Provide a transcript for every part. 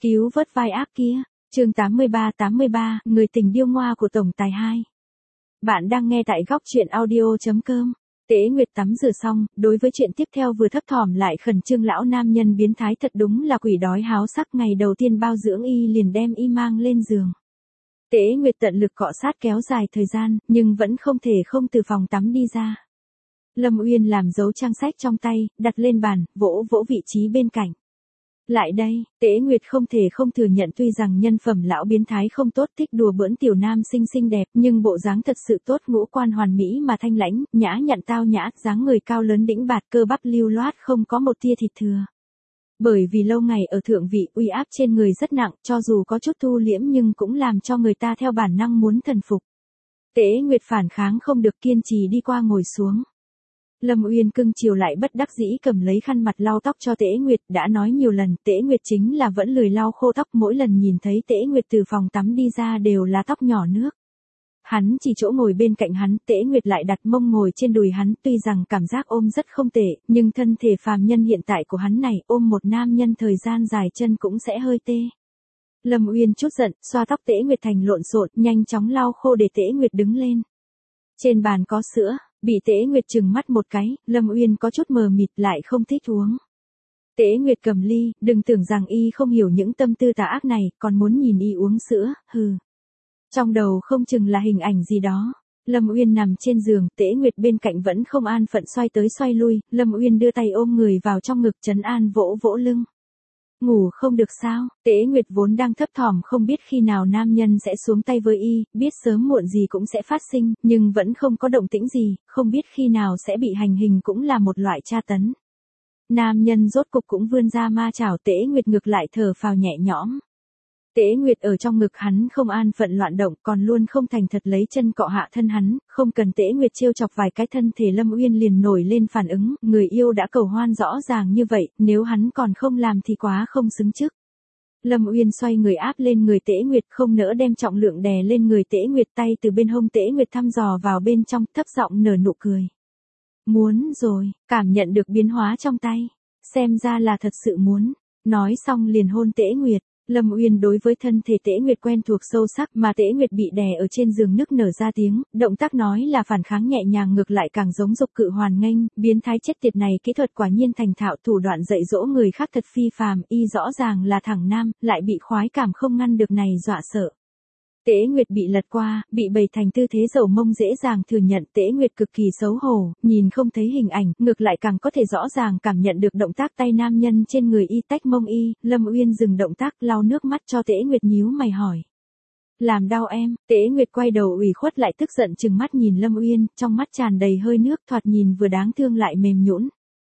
Cứu vớt vai ác kia. Chương 83, người tình điêu ngoa của tổng tài 2. Bạn đang nghe tại góc truyện audio.com. Tế Nguyệt tắm rửa xong, đối với chuyện tiếp theo vừa thấp thỏm lại khẩn trương lão nam nhân biến thái thật đúng là quỷ đói háo sắc, ngày đầu tiên bao dưỡng y liền đem y mang lên giường. Tế Nguyệt tận lực cọ sát kéo dài thời gian, nhưng vẫn không thể không từ phòng tắm đi ra. Lâm Uyên làm dấu trang sách trong tay, đặt lên bàn, vỗ vỗ vị trí bên cạnh. Lại đây, Tế Nguyệt không thể không thừa nhận tuy rằng nhân phẩm lão biến thái không tốt, thích đùa bỡn tiểu nam xinh xinh đẹp, nhưng bộ dáng thật sự tốt, ngũ quan hoàn mỹ mà thanh lãnh, nhã nhặn tao nhã, dáng người cao lớn đĩnh bạt, cơ bắp lưu loát không có một tia thịt thừa. Bởi vì lâu ngày ở thượng vị, uy áp trên người rất nặng, cho dù có chút thu liễm nhưng cũng làm cho người ta theo bản năng muốn thần phục. Tế Nguyệt phản kháng không được, kiên trì đi qua ngồi xuống. Lâm Uyên cưng chiều lại bất đắc dĩ cầm lấy khăn mặt lau tóc cho Tế Nguyệt, đã nói nhiều lần, Tế Nguyệt chính là vẫn lười lau khô tóc, mỗi lần nhìn thấy Tế Nguyệt từ phòng tắm đi ra đều là tóc nhỏ nước. Hắn chỉ chỗ ngồi bên cạnh hắn, Tế Nguyệt lại đặt mông ngồi trên đùi hắn, tuy rằng cảm giác ôm rất không tệ, nhưng thân thể phàm nhân hiện tại của hắn này, ôm một nam nhân thời gian dài chân cũng sẽ hơi tê. Lâm Uyên chút giận, xoa tóc Tế Nguyệt thành lộn xộn, nhanh chóng lau khô để Tế Nguyệt đứng lên. Trên bàn có sữa. Bị Tế Nguyệt trừng mắt một cái, Lâm Uyên có chút mờ mịt lại không thích uống. Tế Nguyệt cầm ly, đừng tưởng rằng y không hiểu những tâm tư tà ác này, còn muốn nhìn y uống sữa, hừ. Trong đầu không chừng là hình ảnh gì đó. Lâm Uyên nằm trên giường, Tế Nguyệt bên cạnh vẫn không an phận xoay tới xoay lui, Lâm Uyên đưa tay ôm người vào trong ngực trấn an vỗ vỗ lưng. Ngủ không được sao? Tế Nguyệt vốn đang thấp thỏm không biết khi nào nam nhân sẽ xuống tay với y, biết sớm muộn gì cũng sẽ phát sinh, nhưng vẫn không có động tĩnh gì, không biết khi nào sẽ bị hành hình cũng là một loại tra tấn. Nam nhân rốt cục cũng vươn ra ma chảo, Tế Nguyệt ngược lại thở phào nhẹ nhõm. Tế Nguyệt ở trong ngực hắn không an phận loạn động, còn luôn không thành thật lấy chân cọ hạ thân hắn, không cần Tế Nguyệt trêu chọc vài cái thân thể Lâm Uyên liền nổi lên phản ứng, người yêu đã cầu hoan rõ ràng như vậy, nếu hắn còn không làm thì quá không xứng trước. Lâm Uyên xoay người áp lên người Tế Nguyệt, không nỡ đem trọng lượng đè lên người Tế Nguyệt, tay từ bên hông Tế Nguyệt thăm dò vào bên trong, thấp giọng nở nụ cười. Muốn rồi, cảm nhận được biến hóa trong tay, xem ra là thật sự muốn, nói xong liền hôn Tế Nguyệt. Lâm Uyên đối với thân thể Tế Nguyệt quen thuộc sâu sắc, mà Tế Nguyệt bị đè ở trên giường nức nở ra tiếng, động tác nói là phản kháng nhẹ nhàng ngược lại càng giống dục cự hoàn nghênh, biến thái chết tiệt này kỹ thuật quả nhiên thành thạo, thủ đoạn dạy dỗ người khác thật phi phàm, y rõ ràng là thẳng nam, lại bị khoái cảm không ngăn được này dọa sợ. Tế Nguyệt bị lật qua, bị bày thành tư thế dầu mông dễ dàng thừa nhận, Tế Nguyệt cực kỳ xấu hổ, nhìn không thấy hình ảnh, ngược lại càng có thể rõ ràng cảm nhận được động tác tay nam nhân trên người y, tách mông y, Lâm Uyên dừng động tác, lau nước mắt cho Tế Nguyệt nhíu mày hỏi. Làm đau em? Tế Nguyệt quay đầu ủy khuất lại tức giận trừng mắt nhìn Lâm Uyên, trong mắt tràn đầy hơi nước, thoạt nhìn vừa đáng thương lại mềm nhũn.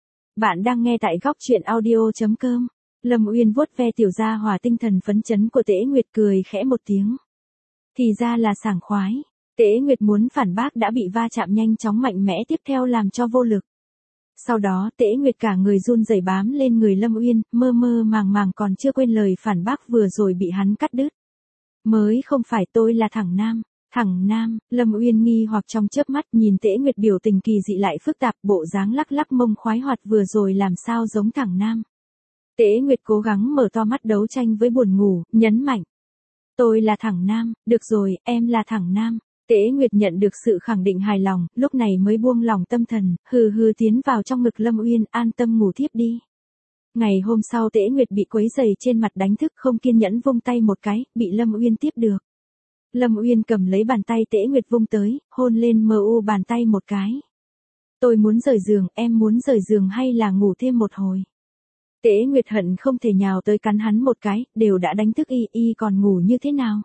Bạn đang nghe tại góc truyện audio.com. Lâm Uyên vuốt ve tiểu gia hỏa tinh thần phấn chấn của Tế Nguyệt, cười khẽ một tiếng. Thì ra là sảng khoái. Tế Nguyệt muốn phản bác đã bị va chạm nhanh chóng mạnh mẽ tiếp theo làm cho vô lực. Sau đó Tế Nguyệt cả người run rẩy bám lên người Lâm Uyên, mơ mơ màng màng còn chưa quên lời phản bác vừa rồi bị hắn cắt đứt. Mới không phải tôi là thẳng nam. Thẳng nam, Lâm Uyên nghi hoặc trong chớp mắt nhìn Tế Nguyệt biểu tình kỳ dị lại phức tạp, bộ dáng lắc lắc mông khoái hoạt vừa rồi làm sao giống thẳng nam. Tế Nguyệt cố gắng mở to mắt đấu tranh với buồn ngủ, nhấn mạnh. Tôi là thẳng nam, được rồi, em là thẳng nam. Tế Nguyệt nhận được sự khẳng định hài lòng, lúc này mới buông lòng tâm thần, hừ hừ tiến vào trong ngực Lâm Uyên, an tâm ngủ thiếp đi. Ngày hôm sau Tế Nguyệt bị quấy giày trên mặt đánh thức, không kiên nhẫn vung tay một cái, bị Lâm Uyên tiếp được. Lâm Uyên cầm lấy bàn tay Tế Nguyệt vung tới, hôn lên mu bàn tay một cái. Tôi muốn rời giường, em muốn rời giường hay là ngủ thêm một hồi? Tế Nguyệt hận không thể nhào tới cắn hắn một cái, đều đã đánh thức y còn ngủ như thế nào?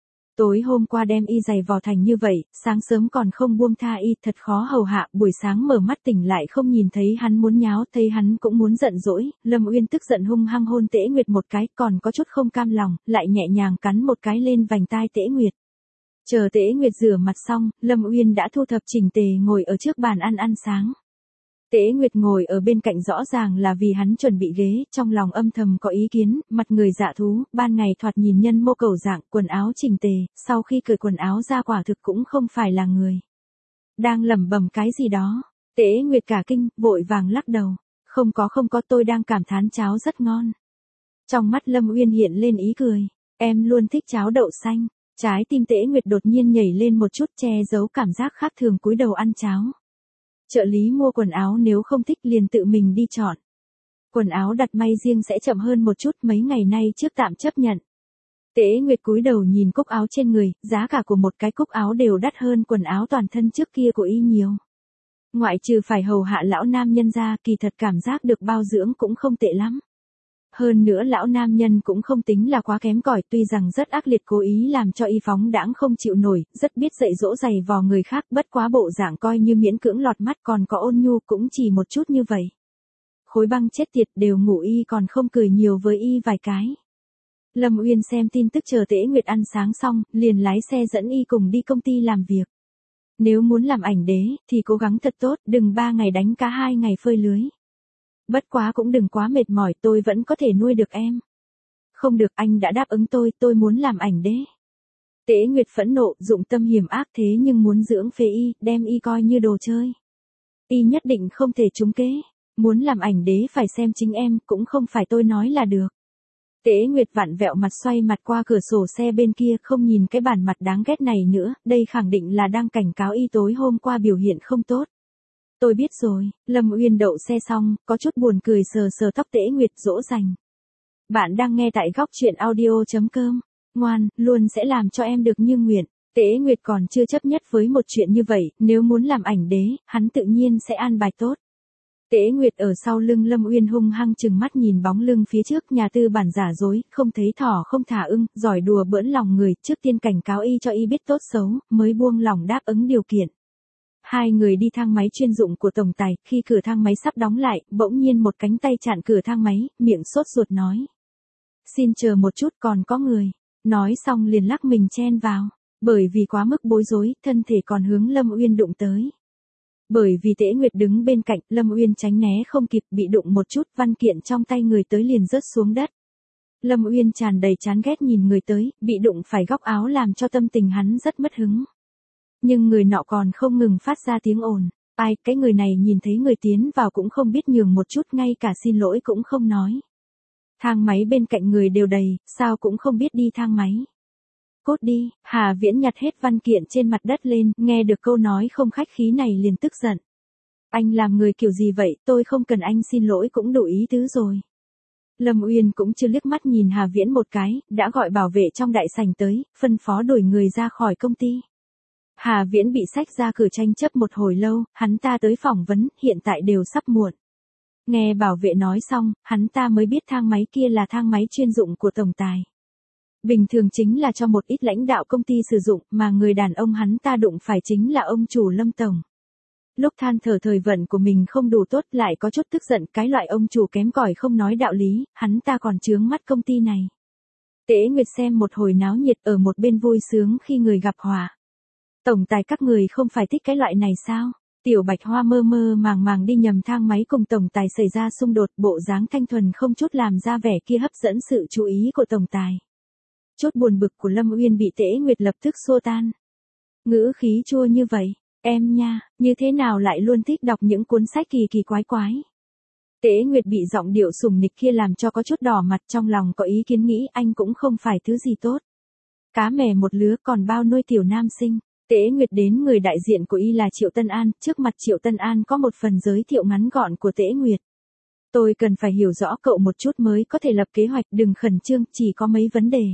Tối hôm qua đem y giày vò thành như vậy, sáng sớm còn không buông tha y, thật khó hầu hạ, buổi sáng mở mắt tỉnh lại không nhìn thấy hắn muốn nháo, thấy hắn cũng muốn giận dỗi, Lâm Uyên tức giận hung hăng hôn Tế Nguyệt một cái, còn có chút không cam lòng, lại nhẹ nhàng cắn một cái lên vành tai Tế Nguyệt. Chờ Tế Nguyệt rửa mặt xong, Lâm Uyên đã thu thập chỉnh tề ngồi ở trước bàn ăn sáng. Tế Nguyệt ngồi ở bên cạnh rõ ràng là vì hắn chuẩn bị ghế, trong lòng âm thầm có ý kiến, mặt người dạ thú, ban ngày thoạt nhìn nhân mô cầu dạng, quần áo chỉnh tề, sau khi cởi quần áo ra quả thực cũng không phải là người. Đang lẩm bẩm cái gì đó, Tế Nguyệt cả kinh, vội vàng lắc đầu, không có tôi đang cảm thán cháo rất ngon. Trong mắt Lâm Uyên hiện lên ý cười. Em luôn thích cháo đậu xanh. Trái tim Tế Nguyệt đột nhiên nhảy lên một chút, che giấu cảm giác khác thường, cúi đầu ăn cháo. Trợ lý mua quần áo nếu không thích liền tự mình đi chọn. Quần áo đặt may riêng sẽ chậm hơn một chút, mấy ngày nay trước tạm chấp nhận. Tế Nguyệt cúi đầu nhìn cúc áo trên người, giá cả của một cái cúc áo đều đắt hơn quần áo toàn thân trước kia của y nhiều. Ngoại trừ phải hầu hạ lão nam nhân ra, kỳ thật cảm giác được bao dưỡng cũng không tệ lắm. Hơn nữa lão nam nhân cũng không tính là quá kém cỏi, tuy rằng rất ác liệt, cố ý làm cho y phóng đãng không chịu nổi, rất biết dạy dỗ giày vò người khác, bất quá bộ dạng coi như miễn cưỡng lọt mắt, còn có ôn nhu cũng chỉ một chút như vậy. Khối băng chết tiệt, đều ngủ y còn không cười nhiều với y vài cái. Lâm Uyên xem tin tức chờ Tế Nguyệt ăn sáng xong, liền lái xe dẫn y cùng đi công ty làm việc. Nếu muốn làm ảnh đế, thì cố gắng thật tốt, đừng 3 ngày đánh cá 2 ngày phơi lưới. Bất quá cũng đừng quá mệt mỏi, tôi vẫn có thể nuôi được em. Không được, anh đã đáp ứng tôi muốn làm ảnh đế. Tế Nguyệt phẫn nộ, dụng tâm hiểm ác thế nhưng muốn dưỡng phế y, đem y coi như đồ chơi. Y nhất định không thể trúng kế. Muốn làm ảnh đế phải xem chính em, cũng không phải tôi nói là được. Tế Nguyệt vặn vẹo mặt, xoay mặt qua cửa sổ xe bên kia, không nhìn cái bản mặt đáng ghét này nữa, đây khẳng định là đang cảnh cáo y tối hôm qua biểu hiện không tốt. Tôi biết rồi. Lâm Uyên đậu xe xong, có chút buồn cười sờ sờ tóc Tế Nguyệt, dỗ dành. Bạn đang nghe tại góc truyện audio.com. Ngoan, luôn sẽ làm cho em được như nguyện. Tế Nguyệt còn chưa chấp nhất với một chuyện như vậy, nếu muốn làm ảnh đế, hắn tự nhiên sẽ an bài tốt. Tế Nguyệt ở sau lưng Lâm Uyên hung hăng chừng mắt nhìn bóng lưng phía trước, nhà tư bản giả dối, không thấy thỏ không thả ưng, giỏi đùa bỡn lòng người, trước tiên cảnh cáo y cho y biết tốt xấu, mới buông lòng đáp ứng điều kiện. Hai người đi thang máy chuyên dụng của tổng tài, khi cửa thang máy sắp đóng lại, bỗng nhiên một cánh tay chặn cửa thang máy, miệng sốt ruột nói. Xin chờ một chút, còn có người. Nói xong liền lắc mình chen vào. Bởi vì quá mức bối rối, thân thể còn hướng Lâm Uyên đụng tới. Bởi vì Tế Nguyệt đứng bên cạnh, Lâm Uyên tránh né không kịp, bị đụng một chút, văn kiện trong tay người tới liền rớt xuống đất. Lâm Uyên tràn đầy chán ghét nhìn người tới, bị đụng phải góc áo làm cho tâm tình hắn rất mất hứng. Nhưng người nọ còn không ngừng phát ra tiếng ồn. Ai, cái người này nhìn thấy người tiến vào cũng không biết nhường một chút, ngay cả xin lỗi cũng không nói. Thang máy bên cạnh người đều đầy, sao cũng không biết đi thang máy. Cốt đi. Hà Viễn nhặt hết văn kiện trên mặt đất lên, nghe được câu nói không khách khí này liền tức giận. Anh làm người kiểu gì vậy, tôi không cần anh xin lỗi cũng đủ ý tứ rồi. Lâm Uyên cũng chưa liếc mắt nhìn Hà Viễn một cái, đã gọi bảo vệ trong đại sảnh tới, phân phó đuổi người ra khỏi công ty. Hà Viễn bị xách ra cửa tranh chấp một hồi lâu, hắn ta tới phỏng vấn, hiện tại đều sắp muộn. Nghe bảo vệ nói xong, hắn ta mới biết thang máy kia là thang máy chuyên dụng của tổng tài. Bình thường chính là cho một ít lãnh đạo công ty sử dụng, mà người đàn ông hắn ta đụng phải chính là ông chủ Lâm Tổng. Lúc than thở thời vận của mình không đủ tốt, lại có chút tức giận, cái loại ông chủ kém cỏi không nói đạo lý, hắn ta còn chướng mắt công ty này. Tế Nguyệt xem một hồi náo nhiệt, ở một bên vui sướng khi người gặp họa. Tổng tài các người không phải thích cái loại này sao? Tiểu Bạch Hoa mơ mơ màng màng đi nhầm thang máy cùng tổng tài xảy ra xung đột, bộ dáng thanh thuần không chút làm ra vẻ kia hấp dẫn sự chú ý của tổng tài. Chút buồn bực của Lâm Uyên bị Tế Nguyệt lập tức xua tan. Ngữ khí chua như vậy, em nha, như thế nào lại luôn thích đọc những cuốn sách kỳ kỳ quái quái. Tế Nguyệt bị giọng điệu sủng nịch kia làm cho có chút đỏ mặt, trong lòng có ý kiến nghĩ anh cũng không phải thứ gì tốt. Cá mè một lứa còn bao nuôi tiểu nam sinh. Tế Nguyệt đến người đại diện của y là Triệu Tân An, trước mặt Triệu Tân An có một phần giới thiệu ngắn gọn của Tế Nguyệt. Tôi cần phải hiểu rõ cậu một chút mới có thể lập kế hoạch, đừng khẩn trương, chỉ có mấy vấn đề.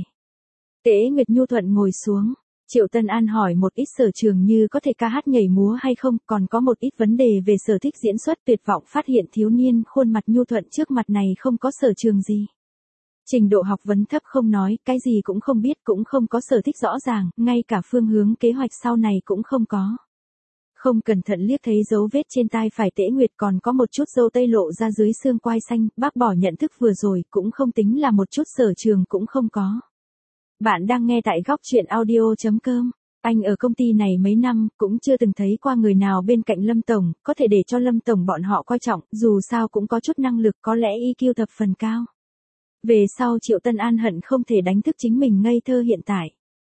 Tế Nguyệt nhu thuận ngồi xuống. Triệu Tân An hỏi một ít sở trường như có thể ca hát nhảy múa hay không, còn có một ít vấn đề về sở thích diễn xuất, tuyệt vọng phát hiện thiếu niên khuôn mặt nhu thuận trước mặt này không có sở trường gì. Trình độ học vấn thấp không nói, cái gì cũng không biết, cũng không có sở thích rõ ràng, ngay cả phương hướng kế hoạch sau này cũng không có. Không cẩn thận liếc thấy dấu vết trên tai phải Tế Nguyệt, còn có một chút râu tây lộ ra dưới xương quai xanh, bác bỏ nhận thức vừa rồi, cũng không tính là một chút sở trường cũng không có. Bạn đang nghe tại góc truyện audio.com. Anh ở công ty này mấy năm, cũng chưa từng thấy qua người nào bên cạnh Lâm Tổng, có thể để cho Lâm Tổng bọn họ coi trọng, dù sao cũng có chút năng lực, có lẽ EQ thập phần cao. Về sau Triệu Tân An hận không thể đánh thức chính mình ngây thơ hiện tại.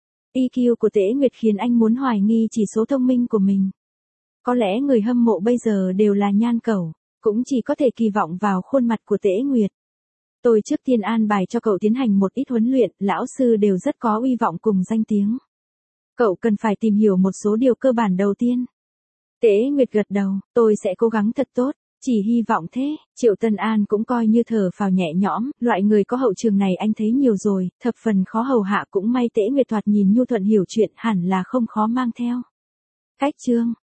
EQ của Tế Nguyệt khiến anh muốn hoài nghi chỉ số thông minh của mình. Có lẽ người hâm mộ bây giờ đều là nhan cẩu, cũng chỉ có thể kỳ vọng vào khuôn mặt của Tế Nguyệt. Tôi trước tiên an bài cho cậu tiến hành một ít huấn luyện, lão sư đều rất có uy vọng cùng danh tiếng. Cậu cần phải tìm hiểu một số điều cơ bản đầu tiên. Tế Nguyệt gật đầu, tôi sẽ cố gắng thật tốt, chỉ hy vọng thế. Triệu Tân An cũng coi như thở phào nhẹ nhõm, loại người có hậu trường này anh thấy nhiều rồi, thập phần khó hầu hạ cũng may Tế Nguyệt thoạt nhìn nhu thuận hiểu chuyện hẳn là không khó mang theo. Cách chương